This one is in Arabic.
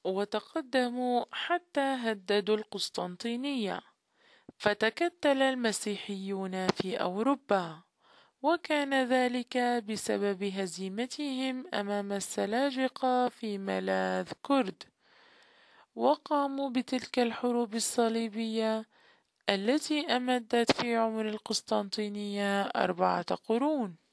وتقدموا حتى هددوا القسطنطينية، فتكتل المسيحيون في أوروبا، وكان ذلك بسبب هزيمتهم أمام السلاجقة في ملاذ كرد. وقاموا بتلك الحروب الصليبية التي أمدت في عمر القسطنطينية 4 قرون.